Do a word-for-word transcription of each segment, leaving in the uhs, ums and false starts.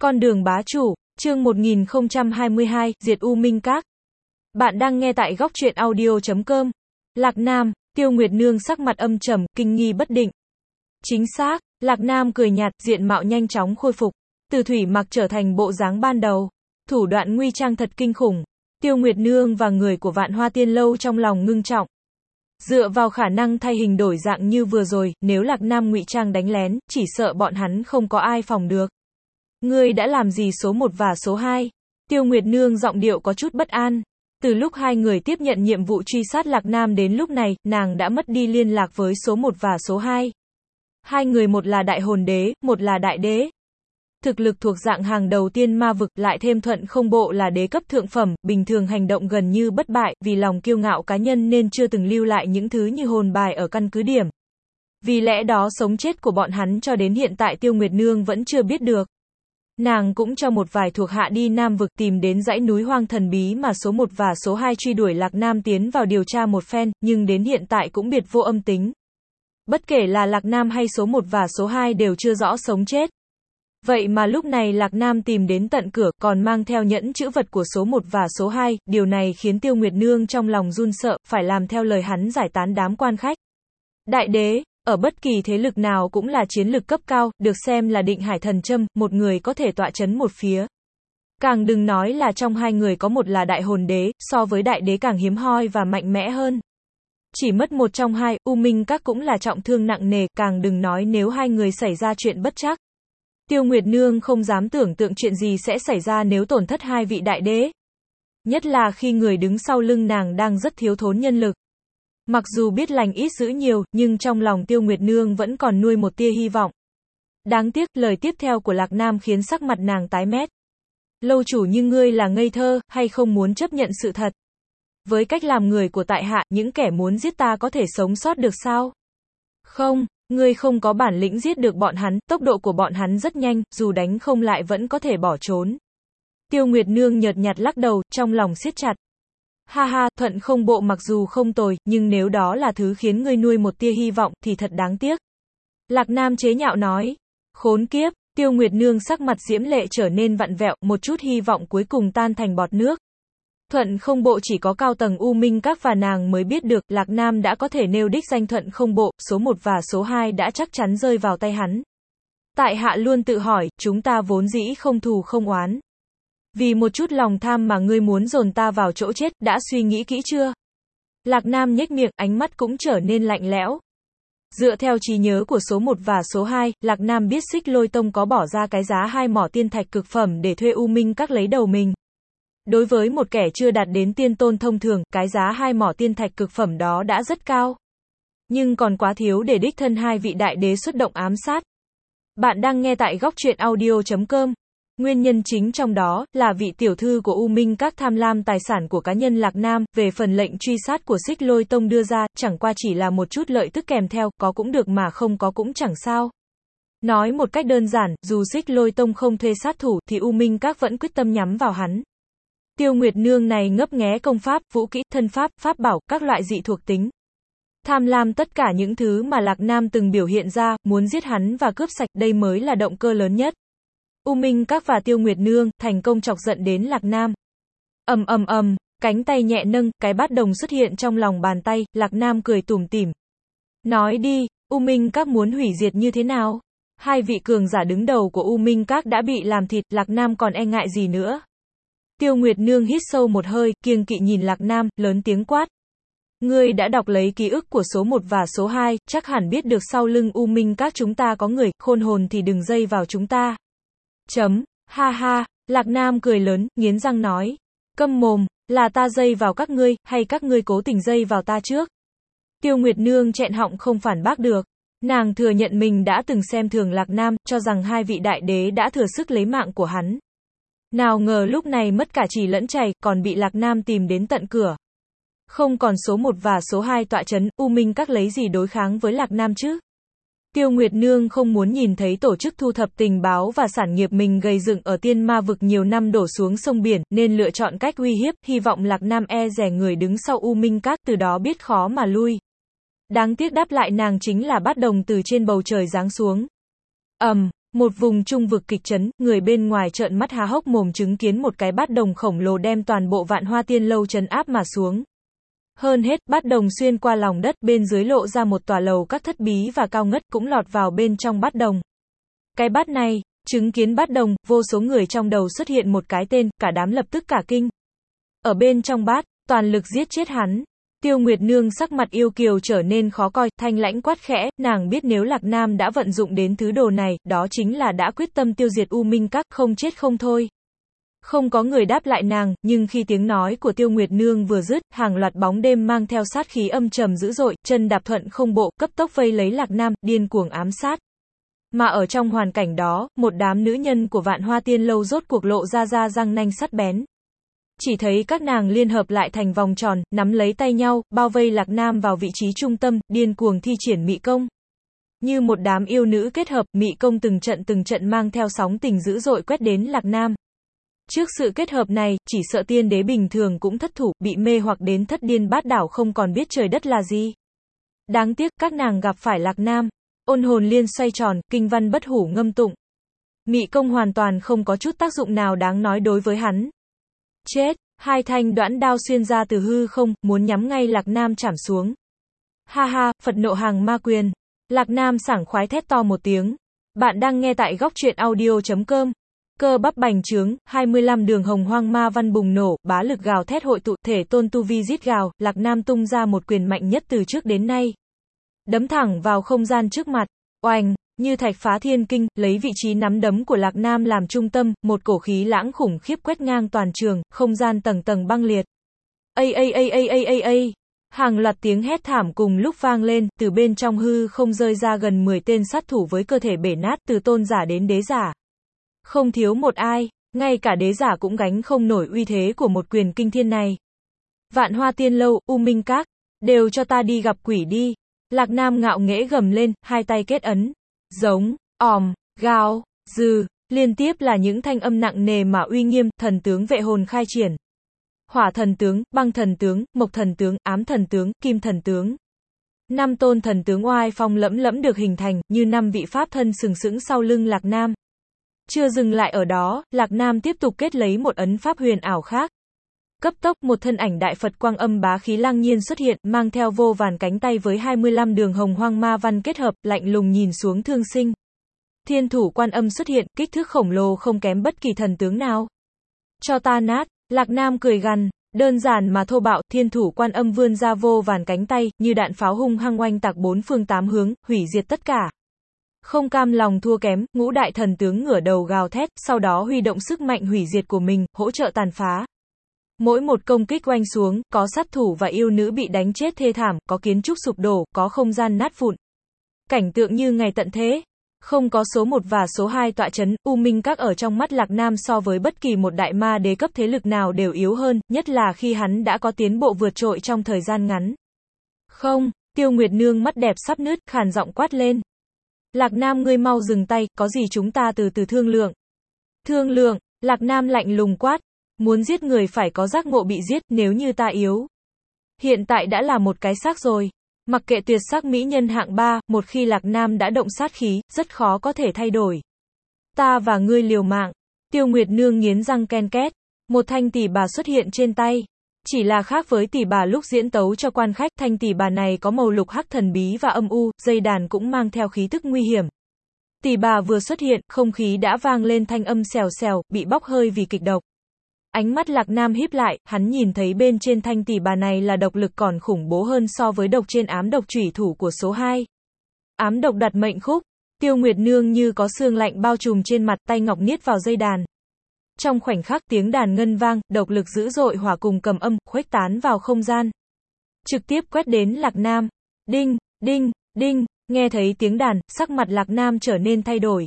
Con đường bá chủ, chương một nghìn không trăm hai mươi hai, diệt U Minh Các. Bạn đang nghe tại góc truyện audio chấm com. Lạc Nam, Tiêu Nguyệt Nương sắc mặt âm trầm, kinh nghi bất định. Chính xác, Lạc Nam cười nhạt, diện mạo nhanh chóng khôi phục. Từ thủy mặc trở thành bộ dáng ban đầu. Thủ đoạn nguy trang thật kinh khủng. Tiêu Nguyệt Nương và người của Vạn Hoa Tiên Lâu trong lòng ngưng trọng. Dựa vào khả năng thay hình đổi dạng như vừa rồi, nếu Lạc Nam ngụy trang đánh lén, chỉ sợ bọn hắn không có ai phòng được. Ngươi đã làm gì số một và số hai? Tiêu Nguyệt Nương giọng điệu có chút bất an. Từ lúc hai người tiếp nhận nhiệm vụ truy sát Lạc Nam đến lúc này, nàng đã mất đi liên lạc với số một và số hai. Hai người một là đại hồn đế, một là đại đế. Thực lực thuộc dạng hàng đầu tiên ma vực, lại thêm thuận không bộ là đế cấp thượng phẩm, bình thường hành động gần như bất bại, vì lòng kiêu ngạo cá nhân nên chưa từng lưu lại những thứ như hồn bài ở căn cứ điểm. Vì lẽ đó sống chết của bọn hắn cho đến hiện tại Tiêu Nguyệt Nương vẫn chưa biết được. Nàng cũng cho một vài thuộc hạ đi Nam vực tìm đến dãy núi hoang thần bí mà số một và số hai truy đuổi Lạc Nam tiến vào điều tra một phen, nhưng đến hiện tại cũng biệt vô âm tính. Bất kể là Lạc Nam hay số một và số hai đều chưa rõ sống chết. Vậy mà lúc này Lạc Nam tìm đến tận cửa, còn mang theo nhẫn chữ vật của số một và số hai, điều này khiến Tiêu Nguyệt Nương trong lòng run sợ, phải làm theo lời hắn giải tán đám quan khách. Đại đế, ở bất kỳ thế lực nào cũng là chiến lực cấp cao, được xem là định hải thần châm, một người có thể tọa chấn một phía. Càng đừng nói là trong hai người có một là đại hồn đế, so với đại đế càng hiếm hoi và mạnh mẽ hơn. Chỉ mất một trong hai, U Minh Các cũng là trọng thương nặng nề, càng đừng nói nếu hai người xảy ra chuyện bất trắc. Tiêu Nguyệt Nương không dám tưởng tượng chuyện gì sẽ xảy ra nếu tổn thất hai vị đại đế. Nhất là khi người đứng sau lưng nàng đang rất thiếu thốn nhân lực. Mặc dù biết lành ít dữ nhiều, nhưng trong lòng Tiêu Nguyệt Nương vẫn còn nuôi một tia hy vọng. Đáng tiếc, lời tiếp theo của Lạc Nam khiến sắc mặt nàng tái mét. Lâu chủ như ngươi là ngây thơ, hay không muốn chấp nhận sự thật? Với cách làm người của tại hạ, những kẻ muốn giết ta có thể sống sót được sao? Không, ngươi không có bản lĩnh giết được bọn hắn, tốc độ của bọn hắn rất nhanh, dù đánh không lại vẫn có thể bỏ trốn. Tiêu Nguyệt Nương nhợt nhạt lắc đầu, trong lòng siết chặt. Ha ha, thuận không bộ mặc dù không tồi, nhưng nếu đó là thứ khiến ngươi nuôi một tia hy vọng, thì thật đáng tiếc. Lạc Nam chế nhạo nói. Khốn kiếp, Tiêu Nguyệt Nương sắc mặt diễm lệ trở nên vặn vẹo, một chút hy vọng cuối cùng tan thành bọt nước. Thuận không bộ chỉ có cao tầng U Minh Các và nàng mới biết được, Lạc Nam đã có thể nêu đích danh thuận không bộ, số một và số hai đã chắc chắn rơi vào tay hắn. Tại hạ luôn tự hỏi, chúng ta vốn dĩ không thù không oán. Vì một chút lòng tham mà ngươi muốn dồn ta vào chỗ chết, đã suy nghĩ kỹ chưa? Lạc Nam nhếch miệng, ánh mắt cũng trở nên lạnh lẽo. Dựa theo trí nhớ của số một và số hai, Lạc Nam biết Xích Lôi Tông có bỏ ra cái giá hai mỏ tiên thạch cực phẩm để thuê U Minh Các lấy đầu mình. Đối với một kẻ chưa đạt đến tiên tôn thông thường, cái giá hai mỏ tiên thạch cực phẩm đó đã rất cao. Nhưng còn quá thiếu để đích thân hai vị đại đế xuất động ám sát. Bạn đang nghe tại góc truyện audio chấm com. Nguyên nhân chính trong đó là vị tiểu thư của U Minh Các tham lam tài sản của cá nhân Lạc Nam, về phần lệnh truy sát của Xích Lôi Tông đưa ra, chẳng qua chỉ là một chút lợi tức kèm theo, có cũng được mà không có cũng chẳng sao. Nói một cách đơn giản, dù Xích Lôi Tông không thuê sát thủ, thì U Minh Các vẫn quyết tâm nhắm vào hắn. Tiêu Nguyệt Nương này ngấp nghé công pháp, vũ kỹ, thân pháp, pháp bảo, các loại dị thuộc tính. Tham lam tất cả những thứ mà Lạc Nam từng biểu hiện ra, muốn giết hắn và cướp sạch, đây mới là động cơ lớn nhất. U Minh Các và Tiêu Nguyệt Nương thành công chọc giận đến Lạc Nam. Ầm ầm ầm, cánh tay nhẹ nâng, cái bát đồng xuất hiện trong lòng bàn tay, Lạc Nam cười tủm tỉm. Nói đi, U Minh Các muốn hủy diệt như thế nào? Hai vị cường giả đứng đầu của U Minh Các đã bị làm thịt, Lạc Nam còn e ngại gì nữa? Tiêu Nguyệt Nương hít sâu một hơi, kiêng kỵ nhìn Lạc Nam, lớn tiếng quát. Ngươi đã đọc lấy ký ức của số một và số hai, chắc hẳn biết được sau lưng U Minh Các chúng ta có người, khôn hồn thì đừng dây vào chúng ta. Chấm, ha ha, Lạc Nam cười lớn, nghiến răng nói. Câm mồm, là ta dây vào các ngươi, hay các ngươi cố tình dây vào ta trước? Tiêu Nguyệt Nương chẹn họng không phản bác được. Nàng thừa nhận mình đã từng xem thường Lạc Nam, cho rằng hai vị đại đế đã thừa sức lấy mạng của hắn. Nào ngờ lúc này mất cả trì lẫn chày, còn bị Lạc Nam tìm đến tận cửa. Không còn số một và số hai tọa chấn, U Minh Các lấy gì đối kháng với Lạc Nam chứ? Tiêu Nguyệt Nương không muốn nhìn thấy tổ chức thu thập tình báo và sản nghiệp mình gây dựng ở tiên ma vực nhiều năm đổ xuống sông biển, nên lựa chọn cách uy hiếp, hy vọng Lạc Nam e dè người đứng sau U Minh Các, từ đó biết khó mà lui. Đáng tiếc đáp lại nàng chính là bát đồng từ trên bầu trời giáng xuống. Ầm, um, Một vùng trung vực kịch trấn, người bên ngoài trợn mắt há hốc mồm chứng kiến một cái bát đồng khổng lồ đem toàn bộ Vạn Hoa Tiên Lâu trấn áp mà xuống. Hơn hết, bát đồng xuyên qua lòng đất, bên dưới lộ ra một tòa lầu các thất bí và cao ngất cũng lọt vào bên trong bát đồng. Cái bát này, chứng kiến bát đồng, vô số người trong đầu xuất hiện một cái tên, cả đám lập tức cả kinh. Ở bên trong bát, toàn lực giết chết hắn. Tiêu Nguyệt Nương sắc mặt yêu kiều trở nên khó coi, thanh lãnh quát khẽ, nàng biết nếu Lạc Nam đã vận dụng đến thứ đồ này, đó chính là đã quyết tâm tiêu diệt U Minh Các, không chết không thôi. Không có người đáp lại nàng, nhưng khi tiếng nói của Tiêu Nguyệt Nương vừa dứt, hàng loạt bóng đêm mang theo sát khí âm trầm dữ dội, chân đạp thuận không bộ, cấp tốc vây lấy Lạc Nam, điên cuồng ám sát. Mà ở trong hoàn cảnh đó, một đám nữ nhân của Vạn Hoa Tiên Lâu rốt cuộc lộ ra ra răng nanh sắt bén. Chỉ thấy các nàng liên hợp lại thành vòng tròn, nắm lấy tay nhau, bao vây Lạc Nam vào vị trí trung tâm, điên cuồng thi triển mị công. Như một đám yêu nữ kết hợp, mị công từng trận từng trận mang theo sóng tình dữ dội quét đến Lạc Nam. Trước sự kết hợp này, chỉ sợ tiên đế bình thường cũng thất thủ, bị mê hoặc đến thất điên bát đảo không còn biết trời đất là gì. Đáng tiếc, các nàng gặp phải Lạc Nam. Ôn hồn liên xoay tròn, kinh văn bất hủ ngâm tụng. Mị công hoàn toàn không có chút tác dụng nào đáng nói đối với hắn. Chết, hai thanh đoản đao xuyên ra từ hư không, muốn nhắm ngay Lạc Nam chảm xuống. Ha ha, Phật nộ hàng ma quyền. Lạc Nam sảng khoái thét to một tiếng. Bạn đang nghe tại góc truyện audio chấm com. Cơ bắp bành trướng, hai mươi lăm đường hồng hoang ma văn bùng nổ, bá lực gào thét hội tụ, thể tôn tu vi rít gào, Lạc Nam tung ra một quyền mạnh nhất từ trước đến nay. Đấm thẳng vào không gian trước mặt, oanh, như thạch phá thiên kinh, lấy vị trí nắm đấm của Lạc Nam làm trung tâm, một cổ khí lãng khủng khiếp quét ngang toàn trường, không gian tầng tầng băng liệt. Ây ây ây ây ây ây ây, hàng loạt tiếng hét thảm cùng lúc vang lên, từ bên trong hư không rơi ra gần mười tên sát thủ với cơ thể bể nát, từ tôn giả đến đế giả. Không thiếu một ai, ngay cả đế giả cũng gánh không nổi uy thế của một quyền kinh thiên này. Vạn Hoa Tiên Lâu, U Minh Các, đều cho ta đi gặp quỷ đi. Lạc Nam ngạo nghễ gầm lên, hai tay kết ấn. Giống, òm, gào, dừ, liên tiếp là những thanh âm nặng nề mà uy nghiêm, thần tướng vệ hồn khai triển. Hỏa thần tướng, băng thần tướng, mộc thần tướng, ám thần tướng, kim thần tướng. Năm tôn thần tướng oai phong lẫm lẫm được hình thành, như năm vị pháp thân sừng sững sau lưng Lạc Nam. Chưa dừng lại ở đó, Lạc Nam tiếp tục kết lấy một ấn pháp huyền ảo khác. Cấp tốc một thân ảnh đại Phật quang âm bá khí lăng nhiên xuất hiện, mang theo vô vàn cánh tay với hai mươi lăm đường hồng hoang ma văn kết hợp, lạnh lùng nhìn xuống thương sinh. Thiên thủ quan âm xuất hiện, kích thước khổng lồ không kém bất kỳ thần tướng nào. Cho ta nát, Lạc Nam cười gằn, đơn giản mà thô bạo, thiên thủ quan âm vươn ra vô vàn cánh tay, như đạn pháo hung hăng oanh tạc bốn phương tám hướng, hủy diệt tất cả. Không cam lòng thua kém, ngũ đại thần tướng ngửa đầu gào thét, sau đó huy động sức mạnh hủy diệt của mình, hỗ trợ tàn phá. Mỗi một công kích oanh xuống, có sát thủ và yêu nữ bị đánh chết thê thảm, có kiến trúc sụp đổ, có không gian nát vụn. Cảnh tượng như ngày tận thế. Không có số một và số hai tọa chấn, U Minh Các ở trong mắt Lạc Nam so với bất kỳ một đại ma đế cấp thế lực nào đều yếu hơn, nhất là khi hắn đã có tiến bộ vượt trội trong thời gian ngắn. Không, Tiêu Nguyệt Nương mắt đẹp sắp nứt, khàn giọng quát lên. Lạc Nam ngươi mau dừng tay, có gì chúng ta từ từ thương lượng. Thương lượng, Lạc Nam lạnh lùng quát. Muốn giết người phải có giác ngộ bị giết, nếu như ta yếu. Hiện tại đã là một cái xác rồi. Mặc kệ tuyệt sắc mỹ nhân hạng ba, một khi Lạc Nam đã động sát khí, rất khó có thể thay đổi. Ta và ngươi liều mạng. Tiêu Nguyệt Nương nghiến răng ken két. Một thanh tỷ bà xuất hiện trên tay. Chỉ là khác với tỷ bà lúc diễn tấu cho quan khách, thanh tỷ bà này có màu lục hắc thần bí và âm u, dây đàn cũng mang theo khí tức nguy hiểm. Tỷ bà vừa xuất hiện, không khí đã vang lên thanh âm xèo xèo, bị bốc hơi vì kịch độc. Ánh mắt Lạc Nam híp lại, hắn nhìn thấy bên trên thanh tỷ bà này là độc lực còn khủng bố hơn so với độc trên ám độc chủy thủ của số hai. Ám độc đặt mệnh khúc, Tiêu Nguyệt Nương như có xương lạnh bao trùm trên mặt, tay ngọc niết vào dây đàn. Trong khoảnh khắc tiếng đàn ngân vang, độc lực dữ dội hòa cùng cầm âm, khuếch tán vào không gian. Trực tiếp quét đến Lạc Nam. Đinh, đinh, đinh, nghe thấy tiếng đàn, sắc mặt Lạc Nam trở nên thay đổi.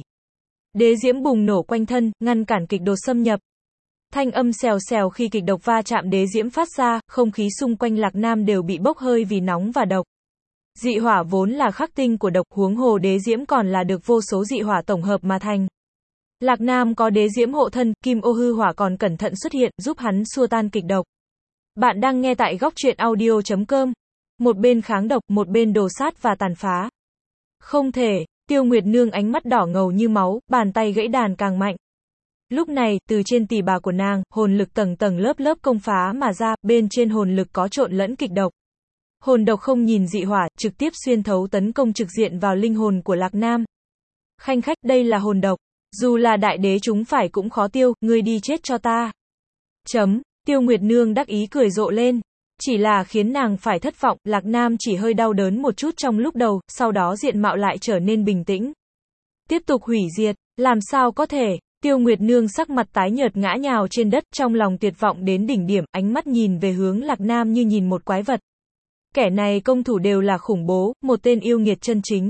Đế diễm bùng nổ quanh thân, ngăn cản kịch độc xâm nhập. Thanh âm xèo xèo khi kịch độc va chạm đế diễm phát ra, không khí xung quanh Lạc Nam đều bị bốc hơi vì nóng và độc. Dị hỏa vốn là khắc tinh của độc, huống hồ đế diễm còn là được vô số dị hỏa tổng hợp mà thành. Lạc Nam có đế diễm hộ thân, kim ô hư hỏa còn cẩn thận xuất hiện, giúp hắn xua tan kịch độc. Bạn đang nghe tại góc truyện audio chấm com. Một bên kháng độc, một bên đồ sát và tàn phá. Không thể, Tiêu Nguyệt Nương ánh mắt đỏ ngầu như máu, bàn tay gãy đàn càng mạnh. Lúc này, từ trên tỳ bà của nàng, hồn lực tầng tầng lớp lớp công phá mà ra, bên trên hồn lực có trộn lẫn kịch độc. Hồn độc không nhìn dị hỏa, trực tiếp xuyên thấu tấn công trực diện vào linh hồn của Lạc Nam. Khanh khách, đây là hồn độc. Dù là đại đế chúng phải cũng khó tiêu, ngươi đi chết cho ta. Chấm, Tiêu Nguyệt Nương đắc ý cười rộ lên. Chỉ là khiến nàng phải thất vọng, Lạc Nam chỉ hơi đau đớn một chút trong lúc đầu, sau đó diện mạo lại trở nên bình tĩnh. Tiếp tục hủy diệt, làm sao có thể, Tiêu Nguyệt Nương sắc mặt tái nhợt ngã nhào trên đất, trong lòng tuyệt vọng đến đỉnh điểm, ánh mắt nhìn về hướng Lạc Nam như nhìn một quái vật. Kẻ này công thủ đều là khủng bố, một tên yêu nghiệt chân chính.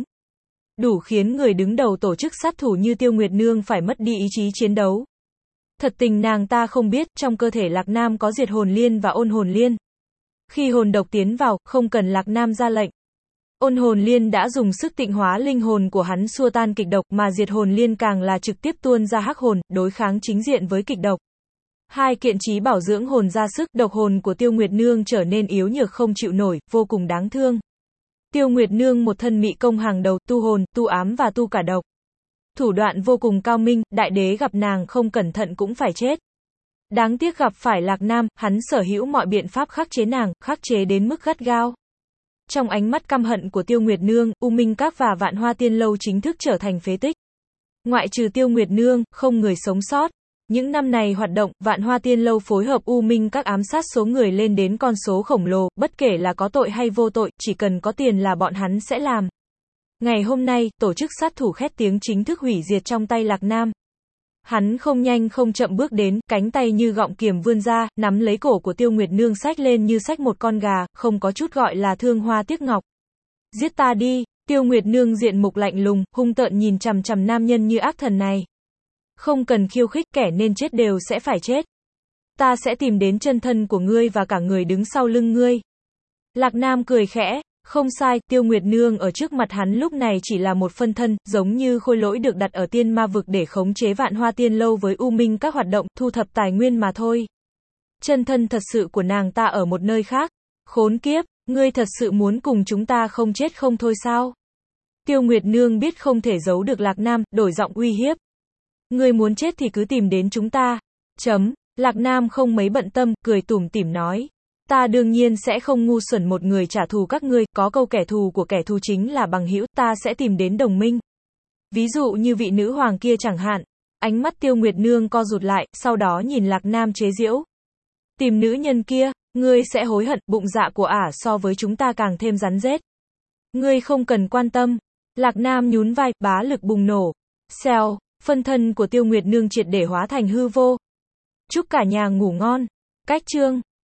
Đủ khiến người đứng đầu tổ chức sát thủ như Tiêu Nguyệt Nương phải mất đi ý chí chiến đấu. Thật tình nàng ta không biết, trong cơ thể Lạc Nam có diệt hồn liên và ôn hồn liên. Khi hồn độc tiến vào, không cần Lạc Nam ra lệnh. Ôn hồn liên đã dùng sức tịnh hóa linh hồn của hắn xua tan kịch độc, mà diệt hồn liên càng là trực tiếp tuôn ra hắc hồn, đối kháng chính diện với kịch độc. Hai kiện trí bảo dưỡng hồn ra sức, độc hồn của Tiêu Nguyệt Nương trở nên yếu nhược không chịu nổi, vô cùng đáng thương. Tiêu Nguyệt Nương một thân mị công hàng đầu, tu hồn, tu ám và tu cả độc. Thủ đoạn vô cùng cao minh, đại đế gặp nàng không cẩn thận cũng phải chết. Đáng tiếc gặp phải Lạc Nam, hắn sở hữu mọi biện pháp khắc chế nàng, khắc chế đến mức gắt gao. Trong ánh mắt căm hận của Tiêu Nguyệt Nương, U Minh Các và Vạn Hoa Tiên Lâu chính thức trở thành phế tích. Ngoại trừ Tiêu Nguyệt Nương, không người sống sót. Những năm này hoạt động, Vạn Hoa Tiên Lâu phối hợp U Minh Các ám sát số người lên đến con số khổng lồ, bất kể là có tội hay vô tội, chỉ cần có tiền là bọn hắn sẽ làm. Ngày hôm nay, tổ chức sát thủ khét tiếng chính thức hủy diệt trong tay Lạc Nam. Hắn không nhanh không chậm bước đến, cánh tay như gọng kiềm vươn ra, nắm lấy cổ của Tiêu Nguyệt Nương xách lên như xách một con gà, không có chút gọi là thương hoa tiếc ngọc. Giết ta đi, Tiêu Nguyệt Nương diện mục lạnh lùng, hung tợn nhìn chằm chằm nam nhân như ác thần này. Không cần khiêu khích, kẻ nên chết đều sẽ phải chết. Ta sẽ tìm đến chân thân của ngươi và cả người đứng sau lưng ngươi. Lạc Nam cười khẽ. Không sai, Tiêu Nguyệt Nương ở trước mặt hắn lúc này chỉ là một phân thân, giống như khôi lỗi được đặt ở tiên ma vực để khống chế Vạn Hoa Tiên Lâu với U Minh Các hoạt động, thu thập tài nguyên mà thôi. Chân thân thật sự của nàng ta ở một nơi khác. Khốn kiếp, ngươi thật sự muốn cùng chúng ta không chết không thôi sao? Tiêu Nguyệt Nương biết không thể giấu được Lạc Nam, đổi giọng uy hiếp. Ngươi muốn chết thì cứ tìm đến chúng ta. Chấm, Lạc Nam không mấy bận tâm, cười tủm tỉm nói. Ta đương nhiên sẽ không ngu xuẩn một người trả thù các ngươi, có câu kẻ thù của kẻ thù chính là bằng hữu, ta sẽ tìm đến đồng minh. Ví dụ như vị nữ hoàng kia chẳng hạn. Ánh mắt Tiêu Nguyệt Nương co rụt lại, sau đó nhìn Lạc Nam chế giễu. Tìm nữ nhân kia, ngươi sẽ hối hận, bụng dạ của ả so với chúng ta càng thêm rắn rết. Ngươi không cần quan tâm. Lạc Nam nhún vai, bá lực bùng nổ. Xèo, phân thân của Tiêu Nguyệt Nương triệt để hóa thành hư vô. Chúc cả nhà ngủ ngon. Cách chương